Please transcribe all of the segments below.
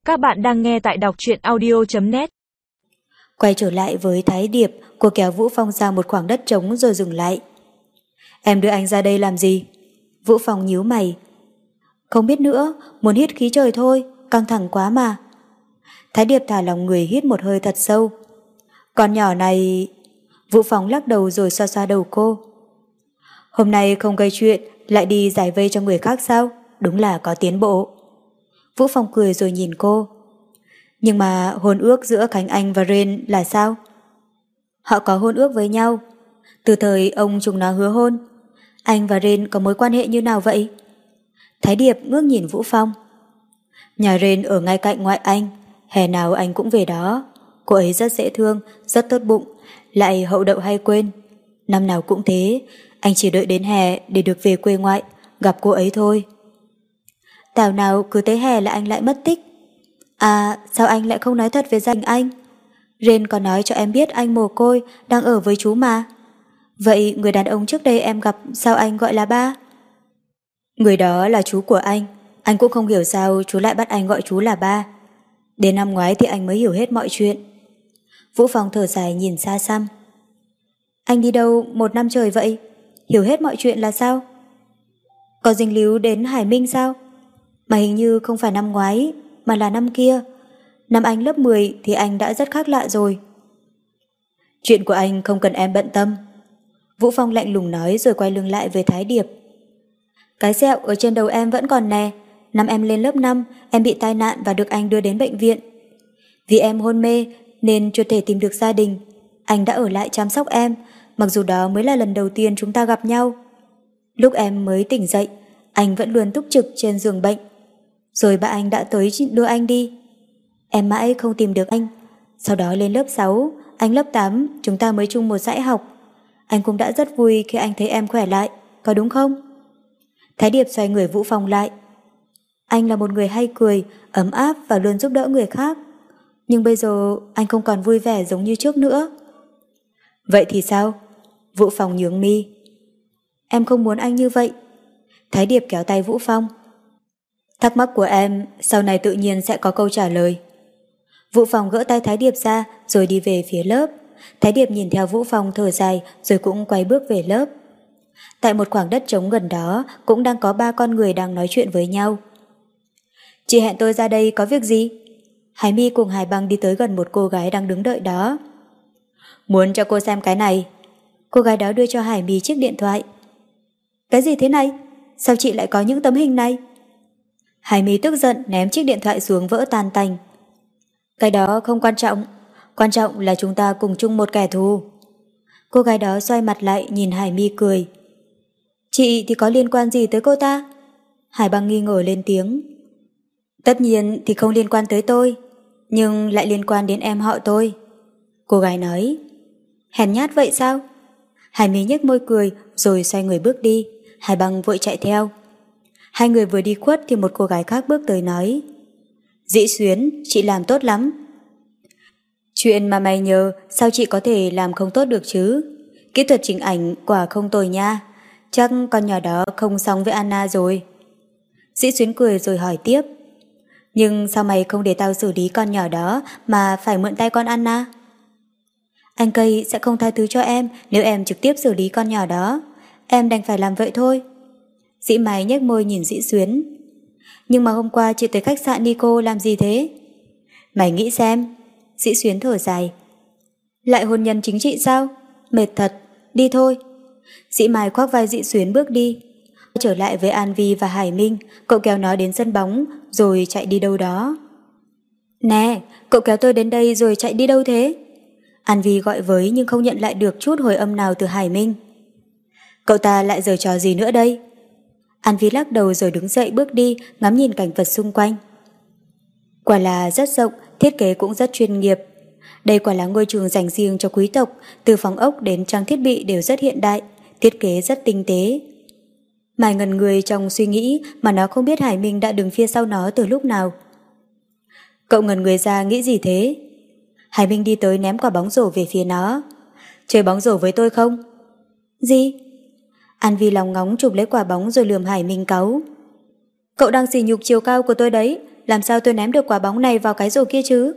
Các bạn đang nghe tại đọc truyện audio.net. Quay trở lại với Thái Điệp, cô kéo Vũ Phong ra một khoảng đất trống rồi dừng lại. Em đưa anh ra đây làm gì? Vũ Phong nhíu mày. Không biết nữa, muốn hít khí trời thôi, căng thẳng quá mà. Thái Điệp thả lòng người hít một hơi thật sâu. Con nhỏ này... Vũ Phong lắc đầu rồi xoa xoa đầu cô. Hôm nay không gây chuyện, lại đi giải vây cho người khác sao? Đúng là có tiến bộ. Vũ Phong cười rồi nhìn cô. Nhưng mà hôn ước giữa Khánh Anh và Ren là sao? Họ có hôn ước với nhau. Từ thời ông chúng nó hứa hôn. Anh và Ren có mối quan hệ như nào vậy? Thái Điệp ngước nhìn Vũ Phong. Nhà Ren ở ngay cạnh ngoại anh, hè nào anh cũng về đó. Cô ấy rất dễ thương, rất tốt bụng, lại hậu đậu hay quên. Năm nào cũng thế, anh chỉ đợi đến hè để được về quê ngoại, gặp cô ấy thôi. Thảo nào cứ tới hè là anh lại mất tích. À, sao anh lại không nói thật với gia đình anh? Ren có nói cho em biết anh mồ côi đang ở với chú mà. Vậy người đàn ông trước đây em gặp sao anh gọi là ba? Người đó là chú của anh cũng không hiểu sao chú lại bắt anh gọi chú là ba. Đến năm ngoái thì anh mới hiểu hết mọi chuyện. Vũ Phong thở dài nhìn xa xăm. Anh đi đâu 1 năm trời vậy? Hiểu hết mọi chuyện là sao? Có dính líu đến Hải Minh sao? Mà hình như không phải năm ngoái, mà là năm kia. Năm anh lớp 10 thì anh đã rất khác lạ rồi. Chuyện của anh không cần em bận tâm. Vũ Phong lạnh lùng nói rồi quay lưng lại với Thái Điệp. Cái sẹo ở trên đầu em vẫn còn nè. Năm em lên lớp 5, em bị tai nạn và được anh đưa đến bệnh viện. Vì em hôn mê nên chưa thể tìm được gia đình. Anh đã ở lại chăm sóc em, mặc dù đó mới là lần đầu tiên chúng ta gặp nhau. Lúc em mới tỉnh dậy, anh vẫn luôn túc trực trên giường bệnh. Rồi ba anh đã tới đưa anh đi. Em mãi không tìm được anh. Sau đó lên lớp 6, anh lớp 8, chúng ta mới chung một dãy học. Anh cũng đã rất vui khi anh thấy em khỏe lại, có đúng không? Thái Điệp xoay người Vũ Phong lại. Anh là một người hay cười, ấm áp và luôn giúp đỡ người khác. Nhưng bây giờ anh không còn vui vẻ giống như trước nữa. Vậy thì sao? Vũ Phong nhướng mi. Em không muốn anh như vậy. Thái Điệp kéo tay Vũ Phong. Thắc mắc của em sau này tự nhiên sẽ có câu trả lời. Vũ Phong gỡ tay Thái Điệp ra rồi đi về phía lớp. Thái Điệp nhìn theo Vũ Phong thở dài rồi cũng quay bước về lớp. Tại một khoảng đất trống gần đó cũng đang có 3 con người đang nói chuyện với nhau. Chị hẹn tôi ra đây có việc gì? Hải My cùng Hải Băng đi tới gần một cô gái đang đứng đợi đó. Muốn cho cô xem cái này. Cô gái đó đưa cho Hải My chiếc điện thoại. Cái gì thế này? Sao chị lại có những tấm hình này? Hải My tức giận ném chiếc điện thoại xuống vỡ tan tành. Cái đó không quan trọng. Quan trọng là chúng ta cùng chung một kẻ thù. Cô gái đó xoay mặt lại nhìn Hải My cười. Chị thì có liên quan gì tới cô ta? Hải Băng nghi ngờ lên tiếng. Tất nhiên thì không liên quan tới tôi, nhưng lại liên quan đến em họ tôi. Cô gái nói. Hèn nhát vậy sao? Hải My nhếch môi cười rồi xoay người bước đi. Hải Băng vội chạy theo. Hai người vừa đi khuất thì một cô gái khác bước tới nói. Dĩ Xuyến, chị làm tốt lắm. Chuyện mà mày nhờ sao chị có thể làm không tốt được chứ? Kỹ thuật chỉnh ảnh quả không tồi nha. Chắc con nhỏ đó không xong với Anna rồi. Dĩ Xuyến cười rồi hỏi tiếp. Nhưng sao mày không để tao xử lý con nhỏ đó mà phải mượn tay con Anna? Anh Cây sẽ không tha thứ cho em nếu em trực tiếp xử lý con nhỏ đó. Em đành phải làm vậy thôi. Dĩ Mái nhếch môi nhìn Dĩ Xuyến. Nhưng mà hôm qua chị tới khách sạn Nico làm gì thế? Mày nghĩ xem. Dĩ Xuyến thở dài. Lại hôn nhân chính trị sao? Mệt thật, đi thôi. Dĩ Mai khoác vai Dĩ Xuyến bước đi. Trở lại với An Vi và Hải Minh, cậu kéo nó đến sân bóng rồi chạy đi đâu đó. Nè, cậu kéo tôi đến đây rồi chạy đi đâu thế? An Vi gọi với nhưng không nhận lại được chút hồi âm nào từ Hải Minh. Cậu ta lại giở trò gì nữa đây? An Vi lắc đầu rồi đứng dậy bước đi, ngắm nhìn cảnh vật xung quanh. Quả là rất rộng, thiết kế cũng rất chuyên nghiệp. Đây quả là ngôi trường dành riêng cho quý tộc, từ phòng ốc đến trang thiết bị đều rất hiện đại, thiết kế rất tinh tế. Mai ngần người trong suy nghĩ mà nó không biết Hải Minh đã đứng phía sau nó từ lúc nào. Cậu ngần người ra nghĩ gì thế? Hải Minh đi tới ném quả bóng rổ về phía nó. Chơi bóng rổ với tôi không? Gì? An Vi lòng ngóng chụp lấy quả bóng rồi lườm Hải Minh cáu. Cậu đang sỉ nhục chiều cao của tôi đấy, làm sao tôi ném được quả bóng này vào cái rổ kia chứ?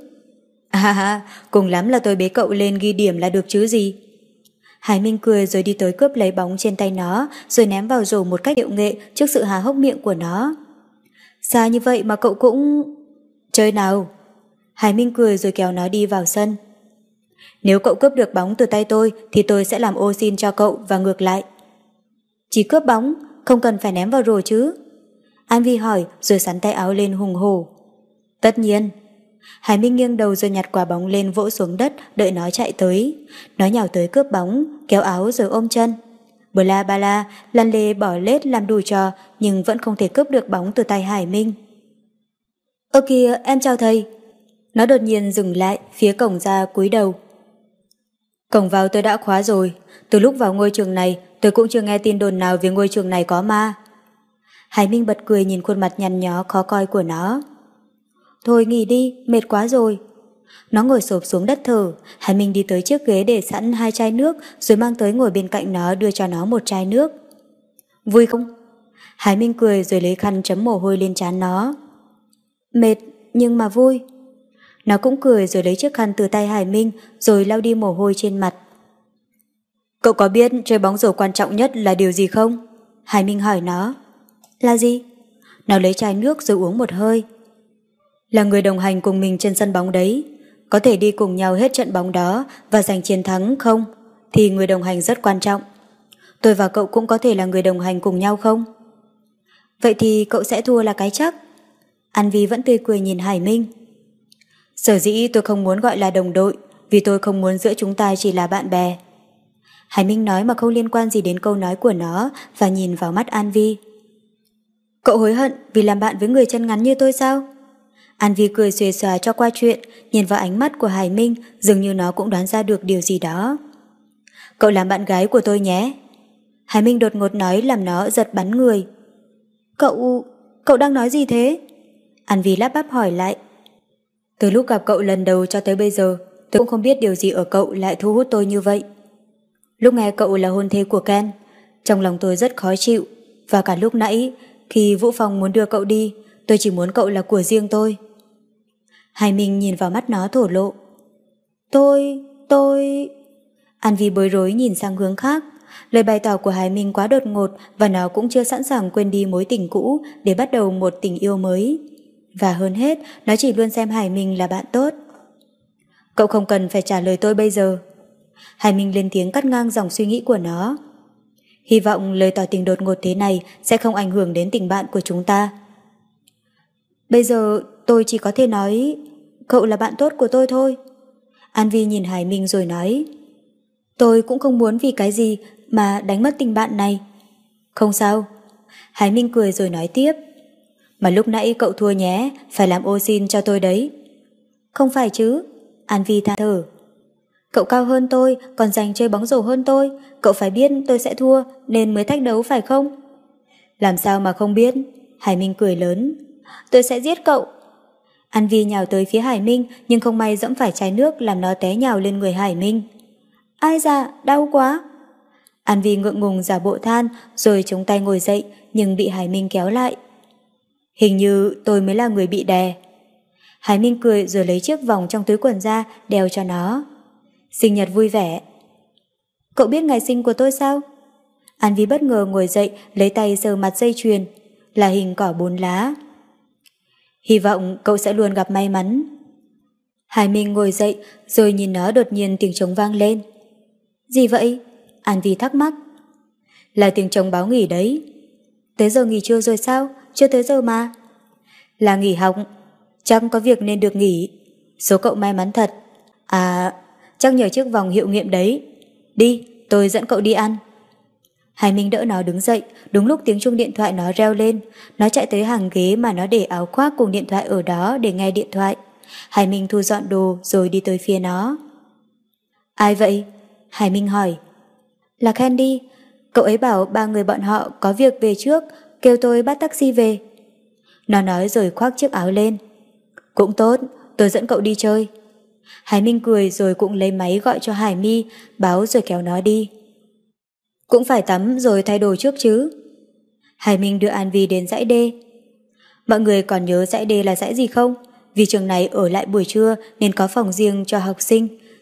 Cùng lắm là tôi bế cậu lên ghi điểm là được chứ gì. Hải Minh cười rồi đi tới cướp lấy bóng trên tay nó, rồi ném vào rổ một cách điệu nghệ trước sự há hốc miệng của nó. Xa như vậy mà cậu cũng... Chơi nào. Hải Minh cười rồi kéo nó đi vào sân. Nếu cậu cướp được bóng từ tay tôi thì tôi sẽ làm ô xin cho cậu và ngược lại. Chỉ cướp bóng, không cần phải ném vào rổ chứ? An Vi hỏi rồi sắn tay áo lên hùng hổ. Tất nhiên. Hải Minh nghiêng đầu rồi nhặt quả bóng lên vỗ xuống đất đợi nó chạy tới. Nó nhào tới cướp bóng, kéo áo rồi ôm chân. Bla bla, lăn lê bỏ lết làm đủ trò nhưng vẫn không thể cướp được bóng từ tay Hải Minh. Ơ kìa, em chào thầy. Nó đột nhiên dừng lại phía cổng ra cúi đầu. Cổng vào tôi đã khóa rồi. Từ lúc vào ngôi trường này tôi cũng chưa nghe tin đồn nào về ngôi trường này có ma. Hải Minh bật cười nhìn khuôn mặt nhăn nhó khó coi của nó. Thôi nghỉ đi, mệt quá rồi. Nó ngồi xổm xuống đất thở. Hải Minh đi tới chiếc ghế để sẵn 2 chai nước rồi mang tới ngồi bên cạnh nó đưa cho nó 1 chai nước. Vui không? Hải Minh cười rồi lấy khăn chấm mồ hôi lên trán nó. Mệt nhưng mà vui. Nó cũng cười rồi lấy chiếc khăn từ tay Hải Minh rồi lau đi mồ hôi trên mặt. Cậu có biết chơi bóng rổ quan trọng nhất là điều gì không? Hải Minh hỏi nó. Là gì? Nó lấy chai nước rồi uống một hơi. Là người đồng hành cùng mình trên sân bóng đấy. Có thể đi cùng nhau hết trận bóng đó và giành chiến thắng không? Thì người đồng hành rất quan trọng. Tôi và cậu cũng có thể là người đồng hành cùng nhau không? Vậy thì cậu sẽ thua là cái chắc. An Vi vẫn tươi cười nhìn Hải Minh. Sở dĩ tôi không muốn gọi là đồng đội vì tôi không muốn giữa chúng ta chỉ là bạn bè. Hải Minh nói mà không liên quan gì đến câu nói của nó và nhìn vào mắt An Vi. Cậu hối hận vì làm bạn với người chân ngắn như tôi sao? An Vi cười xuề xòa cho qua chuyện, nhìn vào ánh mắt của Hải Minh dường như nó cũng đoán ra được điều gì đó. Cậu làm bạn gái của tôi nhé. Hải Minh đột ngột nói làm nó giật bắn người. Cậu đang nói gì thế? An Vi lắp bắp hỏi lại. Từ lúc gặp cậu lần đầu cho tới bây giờ, tôi cũng không biết điều gì ở cậu lại thu hút tôi như vậy. Lúc nghe cậu là hôn thê của Ken, trong lòng tôi rất khó chịu, và cả lúc nãy, khi Vũ Phong muốn đưa cậu đi, tôi chỉ muốn cậu là của riêng tôi. Hải Minh nhìn vào mắt nó thổ lộ. Tôi... An Vi bối rối nhìn sang hướng khác. Lời bày tỏ của Hải Minh quá đột ngột và nó cũng chưa sẵn sàng quên đi mối tình cũ để bắt đầu một tình yêu mới. Và hơn hết, nó chỉ luôn xem Hải Minh là bạn tốt. Cậu không cần phải trả lời tôi bây giờ. Hải Minh lên tiếng cắt ngang dòng suy nghĩ của nó. Hy vọng lời tỏ tình đột ngột thế này sẽ không ảnh hưởng đến tình bạn của chúng ta. Bây giờ tôi chỉ có thể nói cậu là bạn tốt của tôi thôi. An Vi nhìn Hải Minh rồi nói. Tôi cũng không muốn vì cái gì mà đánh mất tình bạn này. Không sao. Hải Minh cười rồi nói tiếp. Mà lúc nãy cậu thua nhé, phải làm ô xin cho tôi đấy. Không phải chứ. An Vi than thở. Cậu cao hơn tôi, còn giành chơi bóng rổ hơn tôi. Cậu phải biết tôi sẽ thua nên mới thách đấu phải không? Làm sao mà không biết. Hải Minh cười lớn. Tôi sẽ giết cậu. An Vi nhào tới phía Hải Minh nhưng không may dẫm phải chai nước làm nó té nhào lên người Hải Minh. Ai da, đau quá. An Vi ngượng ngùng giả bộ than rồi chống tay ngồi dậy nhưng bị Hải Minh kéo lại. Hình như tôi mới là người bị đè. Hải Minh cười rồi lấy chiếc vòng trong túi quần ra đeo cho nó. Sinh nhật vui vẻ. Cậu biết ngày sinh của tôi sao? An Vi bất ngờ ngồi dậy lấy tay sờ mặt dây chuyền là hình cỏ 4 lá. Hy vọng cậu sẽ luôn gặp may mắn. Hải Minh ngồi dậy rồi nhìn nó đột nhiên tiếng trống vang lên. Gì vậy? An Vi thắc mắc. Là tiếng trống báo nghỉ đấy. Tới giờ nghỉ trưa rồi sao? Chưa tới giờ mà. Là nghỉ học. Chắc có việc nên được nghỉ. Số cậu may mắn thật. À, chắc nhờ chiếc vòng hiệu nghiệm đấy. Đi, tôi dẫn cậu đi ăn. Hải Minh đỡ nó đứng dậy, đúng lúc tiếng chuông điện thoại nó reo lên. Nó chạy tới hàng ghế mà nó để áo khoác cùng điện thoại ở đó để nghe điện thoại. Hải Minh thu dọn đồ rồi đi tới phía nó. Ai vậy? Hải Minh hỏi. Là Candy. Cậu ấy bảo 3 người bọn họ có việc về trước, kêu tôi bắt taxi về. Nó nói rồi khoác chiếc áo lên. Cũng tốt, tôi dẫn cậu đi chơi. Hải Minh cười rồi cũng lấy máy gọi cho Hải My, báo rồi kéo nó đi. Cũng phải tắm rồi thay đồ trước chứ. Hải Minh đưa An Vi đến dãy đê. Mọi người còn nhớ dãy D là dãy gì không? Vì trường này ở lại buổi trưa nên có phòng riêng cho học sinh.